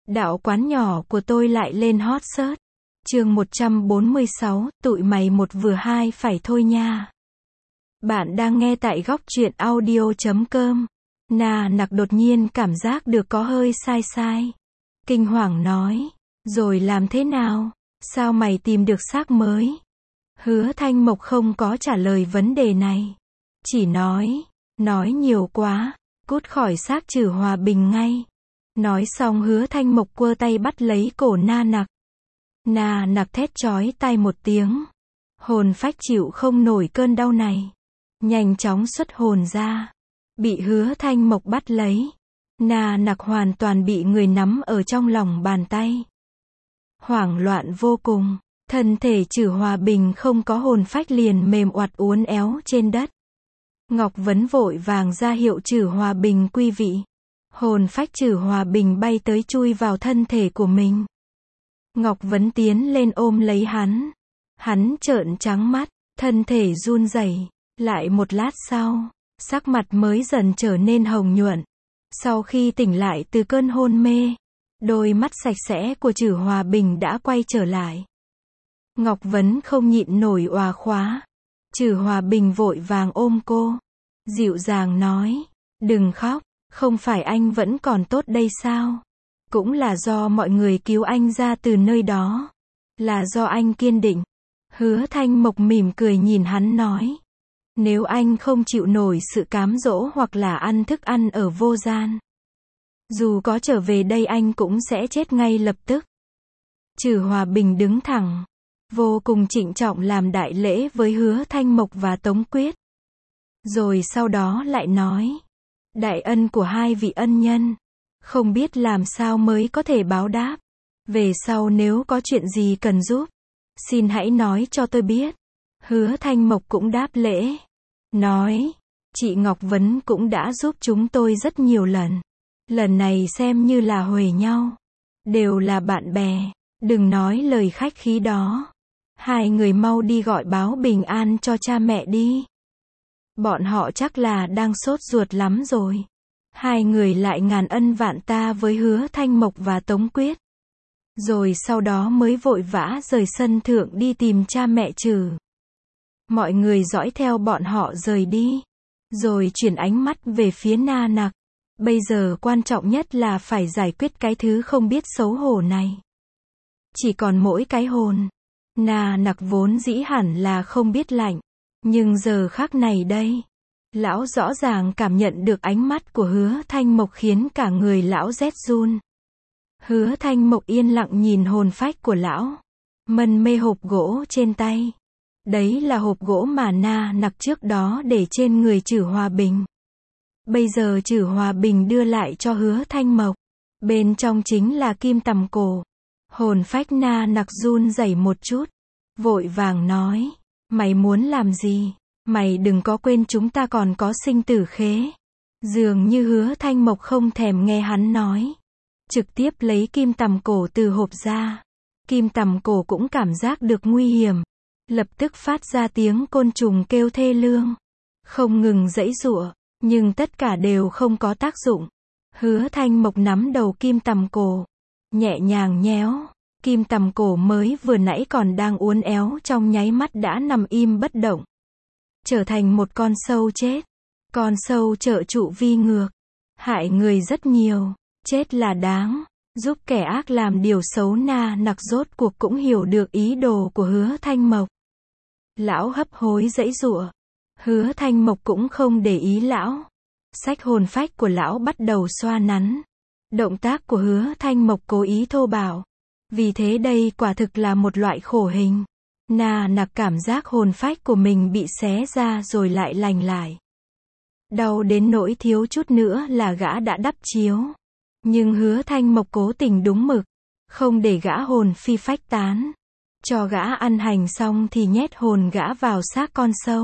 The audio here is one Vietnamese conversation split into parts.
Đạo quán nhỏ của tôi lại lên hot search. Chương 146, tụi mày một vừa hai phải thôi nha. Bạn đang nghe tại góc truyện audio.com. Nà nặc đột nhiên cảm giác được có hơi sai sai. Kinh hoàng nói, rồi làm thế nào? Sao mày tìm được xác mới? Hứa Thanh Mộc không có trả lời vấn đề này. Chỉ nói nhiều quá, cút khỏi xác Trử Hòa Bình ngay. Nói xong Hứa Thanh Mộc quơ tay bắt lấy cổ Na Nặc. Na Nặc thét chói tai một tiếng. Hồn phách chịu không nổi cơn đau này. Nhanh chóng xuất hồn ra. Bị Hứa Thanh Mộc bắt lấy. Na Nặc hoàn toàn bị người nắm ở trong lòng bàn tay. Hoảng loạn vô cùng. Thân thể Trử Hòa Bình không có hồn phách liền mềm oặt uốn éo trên đất. Ngọc Vấn vội vàng ra hiệu Trử Hòa Bình quy vị. Hồn phách Trử Hòa Bình bay tới chui vào thân thể của mình. Ngọc Vấn tiến lên ôm lấy hắn. Hắn trợn trắng mắt, thân thể run rẩy. Lại một lát sau, sắc mặt mới dần trở nên hồng nhuận. Sau khi tỉnh lại từ cơn hôn mê, đôi mắt sạch sẽ của Trử Hòa Bình đã quay trở lại. Ngọc Vấn không nhịn nổi òa khóa. Trử Hòa Bình vội vàng ôm cô. Dịu dàng nói, đừng khóc, không phải anh vẫn còn tốt đây sao? Cũng là do mọi người cứu anh ra từ nơi đó. Là do anh kiên định. Hứa Thanh Mộc mỉm cười nhìn hắn nói. Nếu anh không chịu nổi sự cám dỗ hoặc là ăn thức ăn ở vô gian, dù có trở về đây anh cũng sẽ chết ngay lập tức. Trử Hòa Bình đứng thẳng, vô cùng trịnh trọng làm đại lễ với Hứa Thanh Mộc và Tống Quyết. Rồi sau đó lại nói, đại ân của hai vị ân nhân, không biết làm sao mới có thể báo đáp. Về sau nếu có chuyện gì cần giúp, xin hãy nói cho tôi biết. Hứa Thanh Mộc cũng đáp lễ, nói, chị Ngọc Vấn cũng đã giúp chúng tôi rất nhiều lần. Lần này xem như là huề nhau. Đều là bạn bè, đừng nói lời khách khí đó. Hai người mau đi gọi báo bình an cho cha mẹ đi. Bọn họ chắc là đang sốt ruột lắm rồi. Hai người lại ngàn ân vạn ta với Hứa Thanh Mộc và Tống Quyết. Rồi sau đó mới vội vã rời sân thượng đi tìm cha mẹ Trử. Mọi người dõi theo bọn họ rời đi. Rồi chuyển ánh mắt về phía Na Nặc. Bây giờ quan trọng nhất là phải giải quyết cái thứ không biết xấu hổ này. Chỉ còn mỗi cái hồn. Na Nặc vốn dĩ hẳn là không biết lạnh. Nhưng giờ khắc này đây, lão rõ ràng cảm nhận được ánh mắt của Hứa Thanh Mộc khiến cả người lão rét run. Hứa Thanh Mộc yên lặng nhìn hồn phách của lão. Mân mê hộp gỗ trên tay. Đấy là hộp gỗ mà Na Nặc trước đó để trên người Trử Hòa Bình. Bây giờ Trử Hòa Bình đưa lại cho Hứa Thanh Mộc. Bên trong chính là kim tằm cổ. Hồn phách Na Nặc run rẩy một chút. Vội vàng nói, mày muốn làm gì? Mày đừng có quên chúng ta còn có sinh tử khế. Dường như Hứa Thanh Mộc không thèm nghe hắn nói. Trực tiếp lấy kim tằm cổ từ hộp ra. Kim tằm cổ cũng cảm giác được nguy hiểm. Lập tức phát ra tiếng côn trùng kêu thê lương. Không ngừng giãy giụa, nhưng tất cả đều không có tác dụng. Hứa Thanh Mộc nắm đầu kim tằm cổ, nhẹ nhàng nhéo. Kim tằm cổ mới vừa nãy còn đang uốn éo trong nháy mắt đã nằm im bất động. Trở thành một con sâu chết. Con sâu trợ trụ vi ngược. Hại người rất nhiều. Chết là đáng. Giúp kẻ ác làm điều xấu. Na Nặc rốt cuộc cũng hiểu được ý đồ của Hứa Thanh Mộc. Lão hấp hối giãy giụa. Hứa Thanh Mộc cũng không để ý lão. Xách hồn phách của lão bắt đầu xoa nắn. Động tác của Hứa Thanh Mộc cố ý thô bạo. Vì thế đây quả thực là một loại khổ hình. Na Nặc cảm giác hồn phách của mình bị xé ra rồi lại lành lại. Đau đến nỗi thiếu chút nữa là gã đã đắp chiếu. Nhưng Hứa Thanh Mộc cố tình đúng mực. Không để gã hồn phi phách tán. Cho gã ăn hành xong thì nhét hồn gã vào xác con sâu.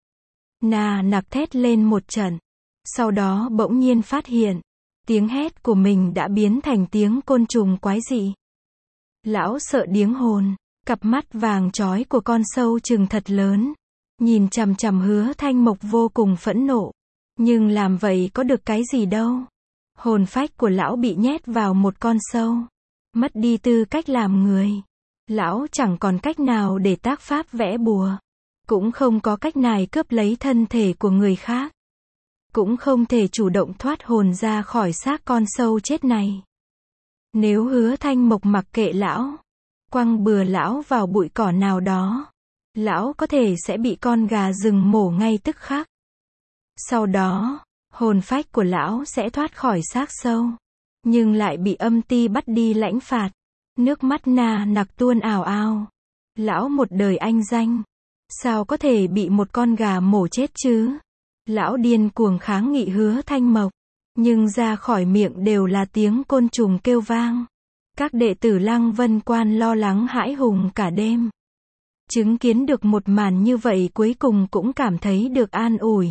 Na Nặc thét lên một trận. Sau đó bỗng nhiên phát hiện. Tiếng hét của mình đã biến thành tiếng côn trùng quái dị. Lão sợ điếng hồn. Cặp mắt vàng chói của con sâu trừng thật lớn. Nhìn chằm chằm Hứa Thanh Mộc vô cùng phẫn nộ. Nhưng làm vậy có được cái gì đâu. Hồn phách của lão bị nhét vào một con sâu. mất đi tư cách làm người. Lão chẳng còn cách nào để tác pháp vẽ bùa, cũng không có cách nào cướp lấy thân thể của người khác, cũng không thể chủ động thoát hồn ra khỏi xác con sâu chết này. Nếu Hứa Thanh Mộc mặc kệ lão, quăng bừa lão vào bụi cỏ nào đó, lão có thể sẽ bị con gà rừng mổ ngay tức khắc. Sau đó, hồn phách của lão sẽ thoát khỏi xác sâu, nhưng lại bị âm ti bắt đi lãnh phạt. Nước mắt Na Nặc tuôn ào ào. Lão một đời anh danh, sao có thể bị một con gà mổ chết chứ? Lão điên cuồng kháng nghị Hứa Thanh Mộc, nhưng ra khỏi miệng đều là tiếng côn trùng kêu vang. Các đệ tử Lăng Vân Quan lo lắng hãi hùng cả đêm. Chứng kiến được một màn như vậy cuối cùng cũng cảm thấy được an ủi.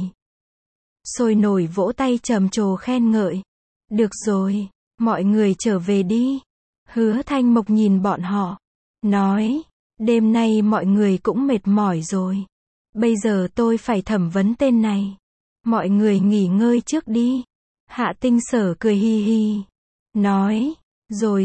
Sôi nổi vỗ tay trầm trồ khen ngợi. Được rồi, mọi người trở về đi. Hứa Thanh Mộc nhìn bọn họ, nói, đêm nay mọi người cũng mệt mỏi rồi. Bây giờ tôi phải thẩm vấn tên này. Mọi người nghỉ ngơi trước đi. Hạ Tinh Sở cười hi hi, nói, rồi,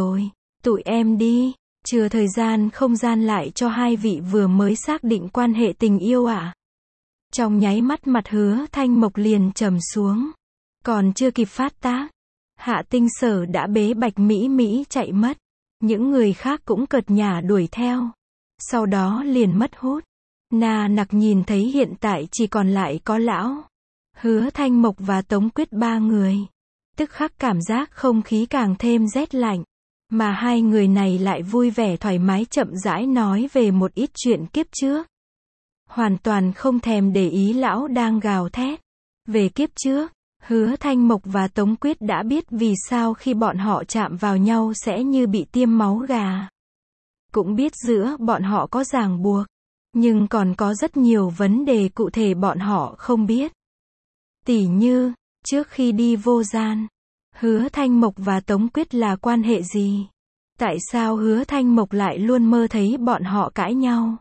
tụi em đi, chừa thời gian không gian lại cho hai vị vừa mới xác định quan hệ tình yêu ạ. Trong nháy mắt mặt Hứa Thanh Mộc liền trầm xuống. Còn chưa kịp phát tác, Hạ Tinh Sở đã bế Bạch Mỹ Mỹ chạy mất. Những người khác cũng cợt nhả đuổi theo. Sau đó liền mất hút. Na Nặc nhìn thấy hiện tại chỉ còn lại có lão, Hứa Thanh Mộc và Tống Quyết ba người. Tức khắc cảm giác không khí càng thêm rét lạnh. Mà hai người này lại vui vẻ thoải mái chậm rãi nói về một ít chuyện kiếp trước. Hoàn toàn không thèm để ý lão đang gào thét. Về kiếp trước, Hứa Thanh Mộc và Tống Quyết đã biết vì sao khi bọn họ chạm vào nhau sẽ như bị tiêm máu gà. Cũng biết giữa bọn họ có ràng buộc. Nhưng còn có rất nhiều vấn đề cụ thể bọn họ không biết. Tỉ như, trước khi đi vô gian, Hứa Thanh Mộc và Tống Quyết là quan hệ gì? Tại sao Hứa Thanh Mộc lại luôn mơ thấy bọn họ cãi nhau?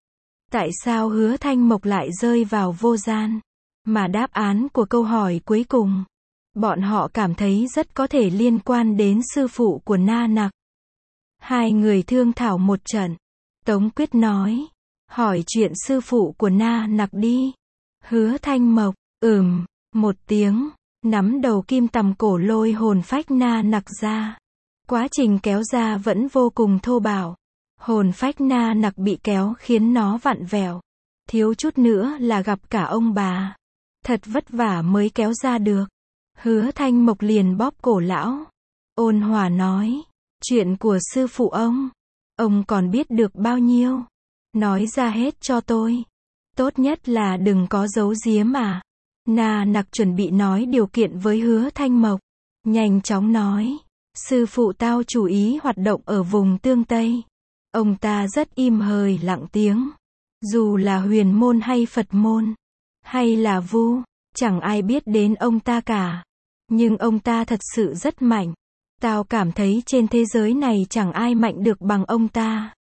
Tại sao Hứa Thanh Mộc lại rơi vào vô gian? Mà đáp án của câu hỏi cuối cùng, bọn họ cảm thấy rất có thể liên quan đến sư phụ của Na Nặc. Hai người thương thảo một trận. Tống Quyết nói, hỏi chuyện sư phụ của Na Nặc đi. Hứa Thanh Mộc, một tiếng, nắm đầu kim tằm cổ lôi hồn phách Na Nặc ra. Quá trình kéo ra vẫn vô cùng thô bạo. Hồn phách Na Nặc bị kéo khiến nó vặn vẹo. Thiếu chút nữa là gặp cả ông bà. Thật vất vả mới kéo ra được. Hứa Thanh Mộc liền bóp cổ lão. Ôn hòa nói, chuyện của sư phụ ông còn biết được bao nhiêu? Nói ra hết cho tôi. Tốt nhất là đừng có giấu giếm à. Na Nặc chuẩn bị nói điều kiện với Hứa Thanh Mộc. Nhanh chóng nói, sư phụ tao chủ ý hoạt động ở vùng Tương Tây. Ông ta rất im hơi lặng tiếng. Dù là huyền môn hay Phật môn, hay là vu, chẳng ai biết đến ông ta cả. Nhưng ông ta thật sự rất mạnh. Tao cảm thấy trên thế giới này chẳng ai mạnh được bằng ông ta.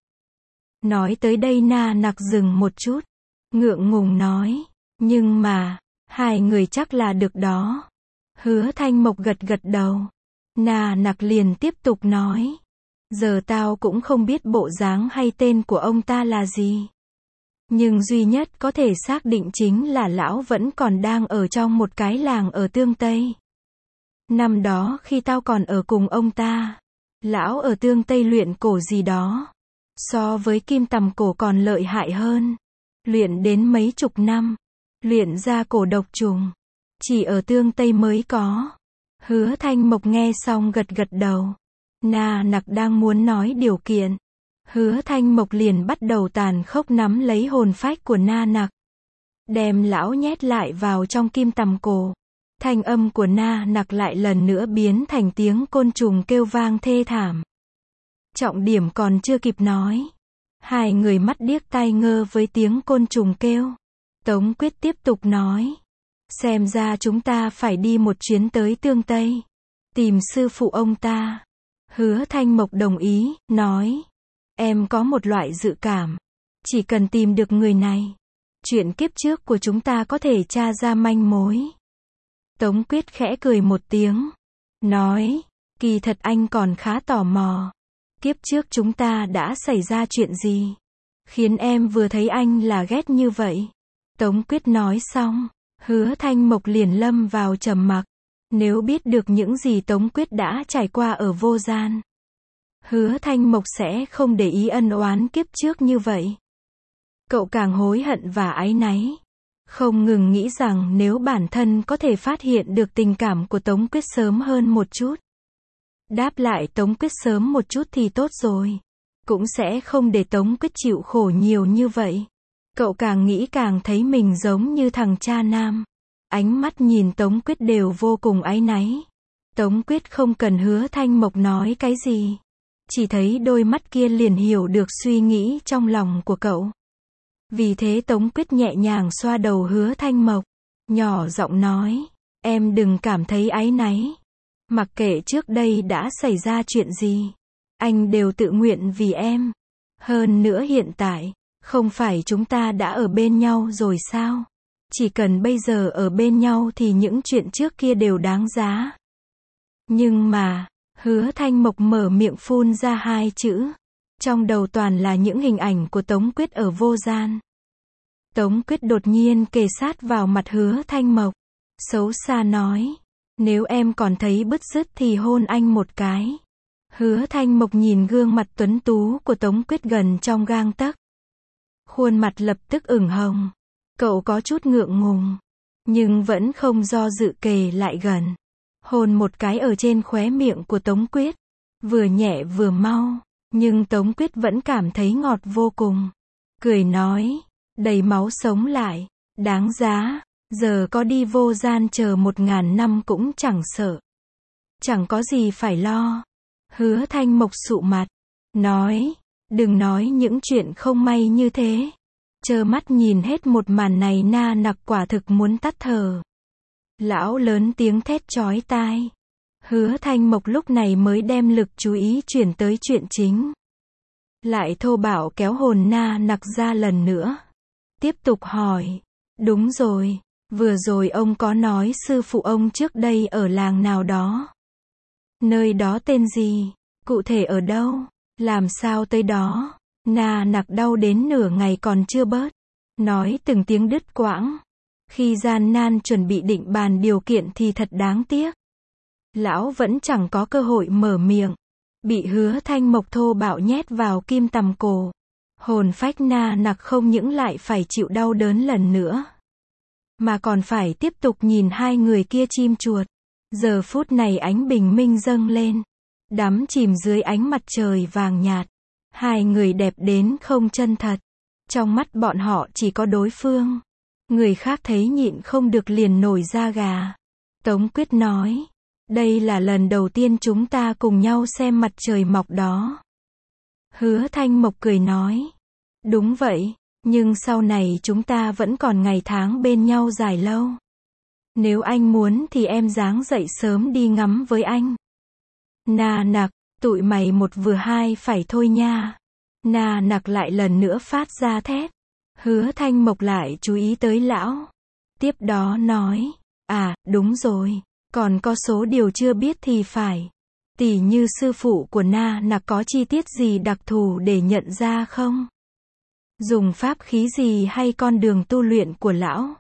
Nói tới đây Na Nặc dừng một chút. Ngượng ngùng nói, nhưng mà, hai người chắc là được đó. Hứa Thanh Mộc gật gật đầu. Na Nặc liền tiếp tục nói, giờ tao cũng không biết bộ dáng hay tên của ông ta là gì. Nhưng duy nhất có thể xác định chính là lão vẫn còn đang ở trong một cái làng ở Tương Tây. Năm đó khi tao còn ở cùng ông ta, lão ở Tương Tây luyện cổ gì đó. So với kim tằm cổ còn lợi hại hơn. Luyện đến mấy chục năm. Luyện ra cổ độc trùng. Chỉ ở Tương Tây mới có. Hứa Thanh Mộc nghe xong gật gật đầu. Na Nặc đang muốn nói điều kiện. Hứa Thanh Mộc liền bắt đầu tàn khốc nắm lấy hồn phách của Na Nặc. Đem lão nhét lại vào trong kim tằm cổ. Thanh âm của Na Nặc lại lần nữa biến thành tiếng côn trùng kêu vang thê thảm. Trọng điểm còn chưa kịp nói. Hai người mắt điếc tai ngơ với tiếng côn trùng kêu. Tống Quyết tiếp tục nói. Xem ra chúng ta phải đi một chuyến tới Tương Tây. Tìm sư phụ ông ta. Hứa Thanh Mộc đồng ý, nói. Em có một loại dự cảm. Chỉ cần tìm được người này, chuyện kiếp trước của chúng ta có thể tra ra manh mối. Tống Quyết khẽ cười một tiếng. Nói. Kỳ thật anh còn khá tò mò. Kiếp trước chúng ta đã xảy ra chuyện gì? Khiến em vừa thấy anh là ghét như vậy. Tống Quyết nói xong, Hứa Thanh Mộc liền lâm vào trầm mặc. Nếu biết được những gì Tống Quyết đã trải qua ở vô gian, Hứa Thanh Mộc sẽ không để ý ân oán kiếp trước như vậy. Cậu càng hối hận và áy náy. Không ngừng nghĩ rằng nếu bản thân có thể phát hiện được tình cảm của Tống Quyết sớm hơn một chút, đáp lại Tống Quyết sớm một chút thì tốt rồi. Cũng sẽ không để Tống Quyết chịu khổ nhiều như vậy. Cậu càng nghĩ càng thấy mình giống như thằng cha nam. Ánh mắt nhìn Tống Quyết đều vô cùng áy náy. Tống Quyết không cần Hứa Thanh Mộc nói cái gì. Chỉ thấy đôi mắt kia liền hiểu được suy nghĩ trong lòng của cậu. Vì thế Tống Quyết nhẹ nhàng xoa đầu Hứa Thanh Mộc. Nhỏ giọng nói, em đừng cảm thấy áy náy. Mặc kệ trước đây đã xảy ra chuyện gì, anh đều tự nguyện vì em. Hơn nữa hiện tại, không phải chúng ta đã ở bên nhau rồi sao? Chỉ cần bây giờ ở bên nhau thì những chuyện trước kia đều đáng giá. Nhưng mà, Hứa Thanh Mộc mở miệng phun ra hai chữ. Trong đầu toàn là những hình ảnh của Tống Quyết ở vô gian. Tống Quyết đột nhiên kề sát vào mặt Hứa Thanh Mộc. Xấu xa nói, nếu em còn thấy bứt rứt thì hôn anh một cái. Hứa Thanh Mộc nhìn gương mặt tuấn tú của Tống Quyết gần trong gang tấc. Khuôn mặt lập tức ửng hồng. Cậu có chút ngượng ngùng, nhưng vẫn không do dự kề lại gần. Hôn một cái ở trên khóe miệng của Tống Quyết. Vừa nhẹ vừa mau, nhưng Tống Quyết vẫn cảm thấy ngọt vô cùng. Cười nói, đầy máu sống lại, đáng giá, giờ có đi vô gian chờ 1000 năm cũng chẳng sợ. Chẳng có gì phải lo. Hứa Thanh Mộc sụ mặt, nói, đừng nói những chuyện không may như thế. Trơ mắt nhìn hết một màn này Na Nặc quả thực muốn tắt thở. Lão lớn tiếng thét chói tai. Hứa Thanh Mộc lúc này mới đem lực chú ý chuyển tới chuyện chính. Lại thô bạo kéo hồn Na Nặc ra lần nữa. Tiếp tục hỏi, đúng rồi, vừa rồi ông có nói sư phụ ông trước đây ở làng nào đó. Nơi đó tên gì? Cụ thể ở đâu? Làm sao tới đó? Na Nặc đau đến nửa ngày còn chưa bớt. Nói từng tiếng đứt quãng. Khi gian nan chuẩn bị định bàn điều kiện thì thật đáng tiếc. Lão vẫn chẳng có cơ hội mở miệng. Bị Hứa Thanh Mộc thô bạo nhét vào kim tằm cổ. Hồn phách Na Nặc không những lại phải chịu đau đớn lần nữa, mà còn phải tiếp tục nhìn hai người kia chim chuột. Giờ phút này ánh bình minh dâng lên, đắm chìm dưới ánh mặt trời vàng nhạt. Hai người đẹp đến không chân thật. Trong mắt bọn họ chỉ có đối phương. Người khác thấy nhịn không được liền nổi da gà. Tống Quyết nói, đây là lần đầu tiên chúng ta cùng nhau xem mặt trời mọc đó. Hứa Thanh Mộc cười nói, đúng vậy, nhưng sau này chúng ta vẫn còn ngày tháng bên nhau dài lâu. Nếu anh muốn thì em ráng dậy sớm đi ngắm với anh. Na Nặc, tụi mày một vừa hai phải thôi nha. Na Nặc lại lần nữa phát ra thét. Hứa Thanh Mộc lại chú ý tới lão. Tiếp đó nói, à, đúng rồi, còn có số điều chưa biết thì phải. Tỉ như sư phụ của Na Nặc có chi tiết gì đặc thù để nhận ra không? Dùng pháp khí gì hay con đường tu luyện của lão?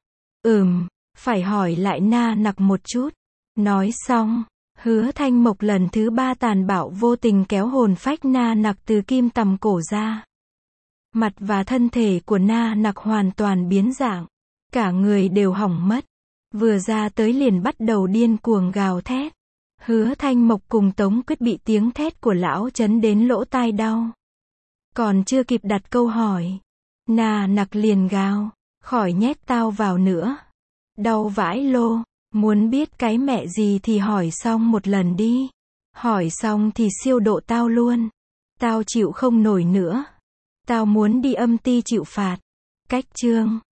Phải hỏi lại Na Nặc một chút. Nói xong, Hứa Thanh Mộc lần thứ 3 tàn bạo vô tình kéo hồn phách Na Nặc từ kim tằm cổ ra. Mặt và thân thể của Na Nặc hoàn toàn biến dạng. Cả người đều hỏng mất. Vừa ra tới liền bắt đầu điên cuồng gào thét. Hứa Thanh Mộc cùng Tống Quyết bị tiếng thét của lão chấn đến lỗ tai đau. Còn chưa kịp đặt câu hỏi, Na Nặc liền gào, khỏi nhét tao vào nữa. Đau vãi lô, muốn biết cái mẹ gì thì hỏi xong một lần đi. Hỏi xong thì siêu độ tao luôn. Tao chịu không nổi nữa. Tao muốn đi âm ty chịu phạt. Cách chương